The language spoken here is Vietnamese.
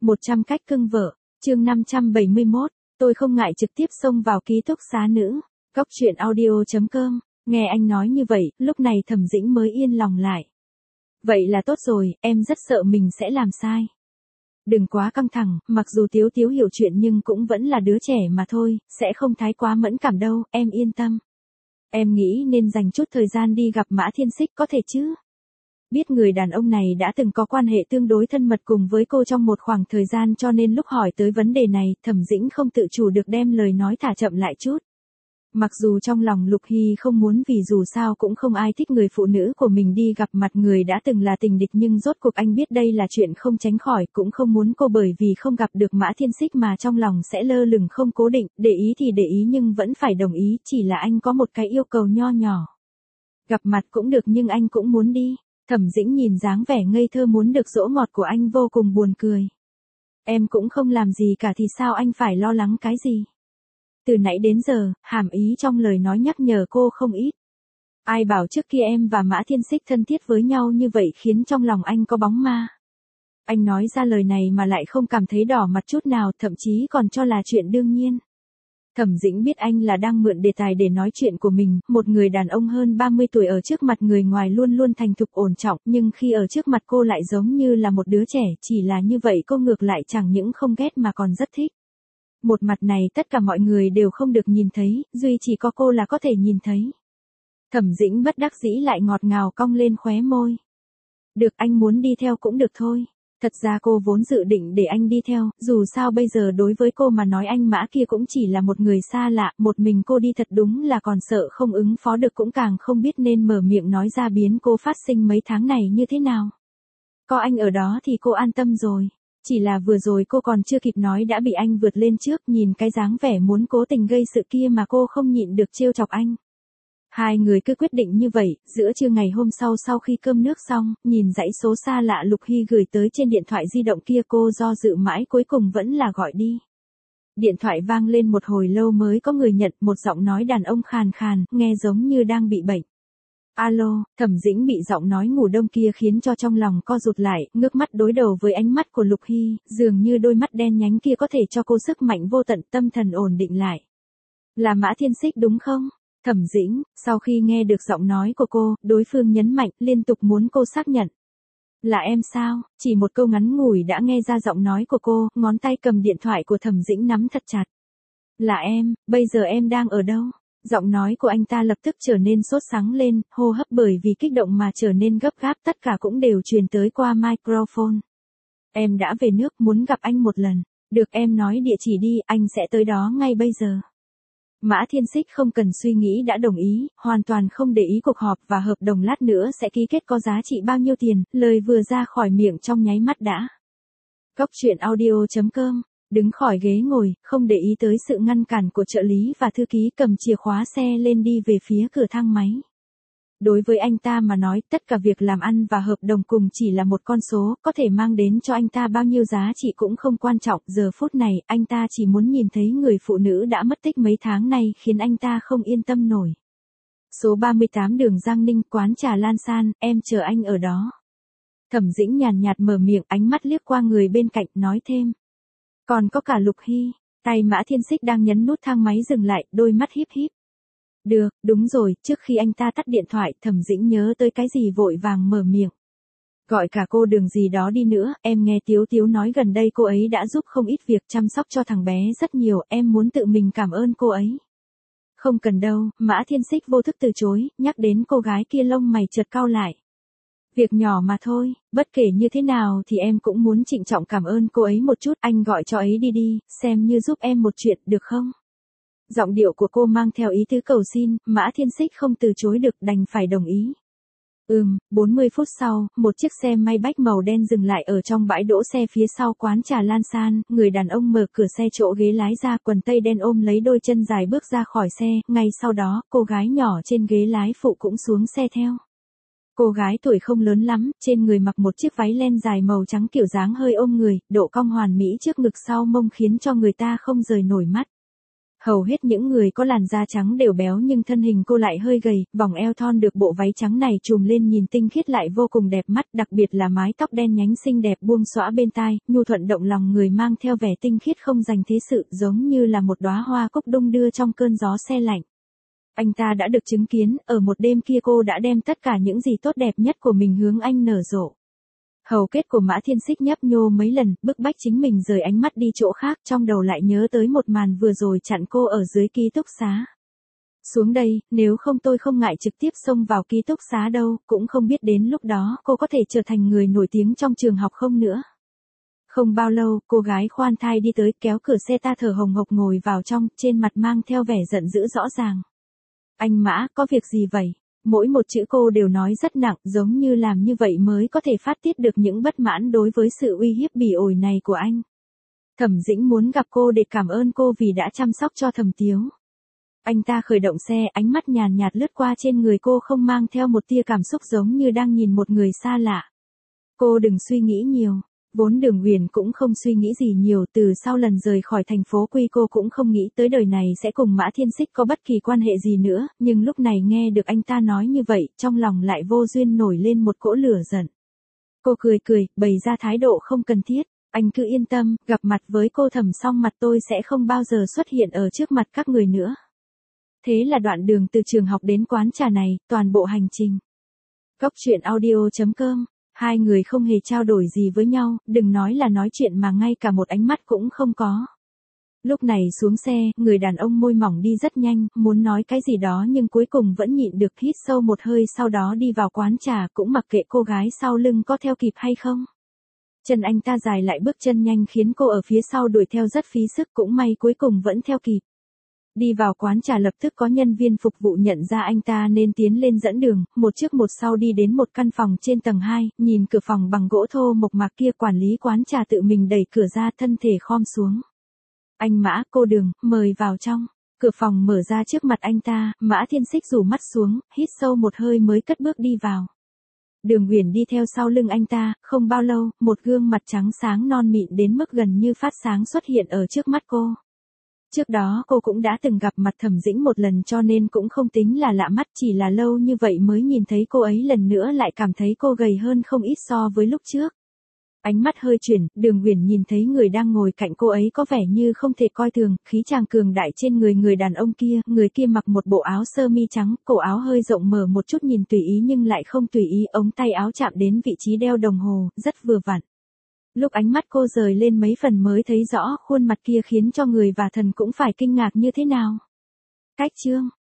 100 cách cưng vợ, chương 571, tôi không ngại trực tiếp xông vào ký túc xá nữ. Góc truyện audio.com, nghe anh nói như vậy, lúc này Thẩm Dĩnh mới yên lòng lại. Vậy là tốt rồi, em rất sợ mình sẽ làm sai. Đừng quá căng thẳng, mặc dù Tiếu Tiếu hiểu chuyện nhưng cũng vẫn là đứa trẻ mà thôi, sẽ không thái quá mẫn cảm đâu, em yên tâm. Em nghĩ nên dành chút thời gian đi gặp Mã Thiên Xích có thể chứ? Biết người đàn ông này đã từng có quan hệ tương đối thân mật cùng với cô trong một khoảng thời gian cho nên lúc hỏi tới vấn đề này, Thẩm Dĩnh không tự chủ được đem lời nói thả chậm lại chút. Mặc dù trong lòng Lục Hy không muốn vì dù sao cũng không ai thích người phụ nữ của mình đi gặp mặt người đã từng là tình địch nhưng rốt cuộc anh biết đây là chuyện không tránh khỏi cũng không muốn cô bởi vì không gặp được Mã Thiên Xích mà trong lòng sẽ lơ lửng không cố định, để ý thì để ý nhưng vẫn phải đồng ý, chỉ là anh có một cái yêu cầu nho nhỏ. Gặp mặt cũng được nhưng anh cũng muốn đi. Thẩm Dĩnh nhìn dáng vẻ ngây thơ muốn được dỗ ngọt của anh vô cùng buồn cười. Em cũng không làm gì cả thì sao anh phải lo lắng cái gì? Từ nãy đến giờ, hàm ý trong lời nói nhắc nhở cô không ít. Ai bảo trước kia em và Mã Thiên Xích thân thiết với nhau như vậy khiến trong lòng anh có bóng ma. Anh nói ra lời này mà lại không cảm thấy đỏ mặt chút nào, thậm chí còn cho là chuyện đương nhiên. Thẩm Dĩnh biết anh là đang mượn đề tài để nói chuyện của mình, một người đàn ông hơn 30 tuổi ở trước mặt người ngoài luôn luôn thành thục ổn trọng, nhưng khi ở trước mặt cô lại giống như là một đứa trẻ, chỉ là như vậy cô ngược lại chẳng những không ghét mà còn rất thích. Một mặt này tất cả mọi người đều không được nhìn thấy, duy chỉ có cô là có thể nhìn thấy. Thẩm Dĩnh bất đắc dĩ lại ngọt ngào cong lên khóe môi. Được, anh muốn đi theo cũng được thôi. Thật ra cô vốn dự định để anh đi theo, dù sao bây giờ đối với cô mà nói anh Mã kia cũng chỉ là một người xa lạ, một mình cô đi thật đúng là còn sợ không ứng phó được cũng càng không biết nên mở miệng nói ra biến cô phát sinh mấy tháng này như thế nào. Có anh ở đó thì cô an tâm rồi. Chỉ là vừa rồi cô còn chưa kịp nói đã bị anh vượt lên trước, nhìn cái dáng vẻ muốn cố tình gây sự kia mà cô không nhịn được trêu chọc anh. Hai người cứ quyết định như vậy, giữa trưa ngày hôm sau khi cơm nước xong, nhìn dãy số xa lạ Lục Hy gửi tới trên điện thoại di động kia cô do dự mãi cuối cùng vẫn là gọi đi. Điện thoại vang lên một hồi lâu mới có người nhận, một giọng nói đàn ông khàn khàn, nghe giống như đang bị bệnh. Alo, Thẩm Dĩnh bị giọng nói ngủ đông kia khiến cho trong lòng co rụt lại, ngước mắt đối đầu với ánh mắt của Lục Hy, dường như đôi mắt đen nhánh kia có thể cho cô sức mạnh vô tận, tâm thần ổn định lại. Là Mã Thiên Xích đúng không? Thẩm Dĩnh, sau khi nghe được giọng nói của cô, đối phương nhấn mạnh, liên tục muốn cô xác nhận. Là em sao? Chỉ một câu ngắn ngủi đã nghe ra giọng nói của cô, ngón tay cầm điện thoại của Thẩm Dĩnh nắm thật chặt. Là em, bây giờ em đang ở đâu? Giọng nói của anh ta lập tức trở nên sốt sắng lên, hô hấp bởi vì kích động mà trở nên gấp gáp, tất cả cũng đều truyền tới qua microphone. Em đã về nước, muốn gặp anh một lần. Được, em nói địa chỉ đi, anh sẽ tới đó ngay bây giờ. Mã Thiên Xích không cần suy nghĩ đã đồng ý, hoàn toàn không để ý cuộc họp và hợp đồng lát nữa sẽ ký kết có giá trị bao nhiêu tiền, lời vừa ra khỏi miệng trong nháy mắt đã. Góc truyện audio.com, đứng khỏi ghế ngồi, không để ý tới sự ngăn cản của trợ lý và thư ký, cầm chìa khóa xe lên đi về phía cửa thang máy. Đối với anh ta mà nói, tất cả việc làm ăn và hợp đồng cùng chỉ là một con số, có thể mang đến cho anh ta bao nhiêu giá trị cũng không quan trọng, giờ phút này, anh ta chỉ muốn nhìn thấy người phụ nữ đã mất tích mấy tháng nay khiến anh ta không yên tâm nổi. Số 38 đường Giang Ninh, quán trà Lan San, em chờ anh ở đó. Thẩm Dĩnh nhàn nhạt mở miệng, ánh mắt liếc qua người bên cạnh, nói thêm. Còn có cả Lục Hy, tay Mã Thiên Xích đang nhấn nút thang máy dừng lại, đôi mắt híp híp. Được, đúng rồi, trước khi anh ta tắt điện thoại, Thẩm Dĩnh nhớ tới cái gì vội vàng mở miệng. Gọi cả cô Đường gì đó đi nữa, em nghe Tiếu Tiếu nói gần đây cô ấy đã giúp không ít việc chăm sóc cho thằng bé rất nhiều, em muốn tự mình cảm ơn cô ấy. Không cần đâu, Mã Thiên Xích vô thức từ chối, nhắc đến cô gái kia lông mày chợt cau lại. Việc nhỏ mà thôi, bất kể như thế nào thì em cũng muốn trịnh trọng cảm ơn cô ấy một chút, anh gọi cho ấy đi, xem như giúp em một chuyện, được không? Giọng điệu của cô mang theo ý tứ cầu xin, Mã Thiên Xích không từ chối được đành phải đồng ý. 40 phút sau, một chiếc xe Maybach màu đen dừng lại ở trong bãi đỗ xe phía sau quán trà Lan San, người đàn ông mở cửa xe chỗ ghế lái ra, quần tây đen ôm lấy đôi chân dài bước ra khỏi xe, ngay sau đó, cô gái nhỏ trên ghế lái phụ cũng xuống xe theo. Cô gái tuổi không lớn lắm, trên người mặc một chiếc váy len dài màu trắng kiểu dáng hơi ôm người, độ cong hoàn mỹ trước ngực sau mông khiến cho người ta không rời nổi mắt. Hầu hết những người có làn da trắng đều béo nhưng thân hình cô lại hơi gầy, vòng eo thon được bộ váy trắng này trùm lên nhìn tinh khiết lại vô cùng đẹp mắt, đặc biệt là mái tóc đen nhánh xinh đẹp buông xõa bên tai, nhu thuận động lòng người mang theo vẻ tinh khiết không dành thế sự, giống như là một đóa hoa cúc đung đưa trong cơn gió se lạnh. Anh ta đã được chứng kiến, ở một đêm kia cô đã đem tất cả những gì tốt đẹp nhất của mình hướng anh nở rộ. Hầu kết của Mã Thiên Xích nhấp nhô mấy lần, bức bách chính mình rời ánh mắt đi chỗ khác, trong đầu lại nhớ tới một màn vừa rồi chặn cô ở dưới ký túc xá. Xuống đây, nếu không tôi không ngại trực tiếp xông vào ký túc xá đâu, cũng không biết đến lúc đó cô có thể trở thành người nổi tiếng trong trường học không nữa. Không bao lâu, cô gái khoan thai đi tới kéo cửa xe ta thở hồng hộc ngồi vào trong, trên mặt mang theo vẻ giận dữ rõ ràng. Anh Mã, có việc gì vậy? Mỗi một chữ cô đều nói rất nặng, giống như làm như vậy mới có thể phát tiết được những bất mãn đối với sự uy hiếp bỉ ổi này của anh. Thẩm Dĩnh muốn gặp cô để cảm ơn cô vì đã chăm sóc cho Thẩm Tiếu. Anh ta khởi động xe, ánh mắt nhàn nhạt lướt qua trên người cô không mang theo một tia cảm xúc giống như đang nhìn một người xa lạ. Cô đừng suy nghĩ nhiều. Vốn Đường Uyển cũng không suy nghĩ gì nhiều, từ sau lần rời khỏi thành phố Quy cô cũng không nghĩ tới đời này sẽ cùng Mã Thiên Xích có bất kỳ quan hệ gì nữa, nhưng lúc này nghe được anh ta nói như vậy, trong lòng lại vô duyên nổi lên một cỗ lửa giận. Cô cười cười, bày ra thái độ không cần thiết, anh cứ yên tâm, gặp mặt với cô Thẩm xong mặt tôi sẽ không bao giờ xuất hiện ở trước mặt các người nữa. Thế là đoạn đường từ trường học đến quán trà này, toàn bộ hành trình. Góc truyện audio.com. Hai người không hề trao đổi gì với nhau, đừng nói là nói chuyện mà ngay cả một ánh mắt cũng không có. Lúc này xuống xe, người đàn ông môi mỏng đi rất nhanh, muốn nói cái gì đó nhưng cuối cùng vẫn nhịn được hít sâu một hơi sau đó đi vào quán trà cũng mặc kệ cô gái sau lưng có theo kịp hay không. Chân anh ta dài lại bước chân nhanh khiến cô ở phía sau đuổi theo rất phí sức cũng may cuối cùng vẫn theo kịp. Đi vào quán trà lập tức có nhân viên phục vụ nhận ra anh ta nên tiến lên dẫn đường, một trước một sau đi đến một căn phòng trên tầng 2, nhìn cửa phòng bằng gỗ thô mộc mạc kia quản lý quán trà tự mình đẩy cửa ra thân thể khom xuống. Anh Mã, cô Đường, mời vào trong. Cửa phòng mở ra trước mặt anh ta, Mã Thiên Xích rủ mắt xuống, hít sâu một hơi mới cất bước đi vào. Đường Uyển đi theo sau lưng anh ta, không bao lâu, một gương mặt trắng sáng non mịn đến mức gần như phát sáng xuất hiện ở trước mắt cô. Trước đó cô cũng đã từng gặp mặt Thẩm Dĩnh một lần cho nên cũng không tính là lạ mắt, chỉ là lâu như vậy mới nhìn thấy cô ấy lần nữa lại cảm thấy cô gầy hơn không ít so với lúc trước. Ánh mắt hơi chuyển, Đường Uyển nhìn thấy người đang ngồi cạnh cô ấy có vẻ như không thể coi thường, khí chàng cường đại trên người đàn ông kia, người kia mặc một bộ áo sơ mi trắng, cổ áo hơi rộng mở một chút nhìn tùy ý nhưng lại không tùy ý, ống tay áo chạm đến vị trí đeo đồng hồ, rất vừa vặn. Lúc ánh mắt cô rời lên mấy phần mới thấy rõ khuôn mặt kia khiến cho người và thần cũng phải kinh ngạc như thế nào. Cách chương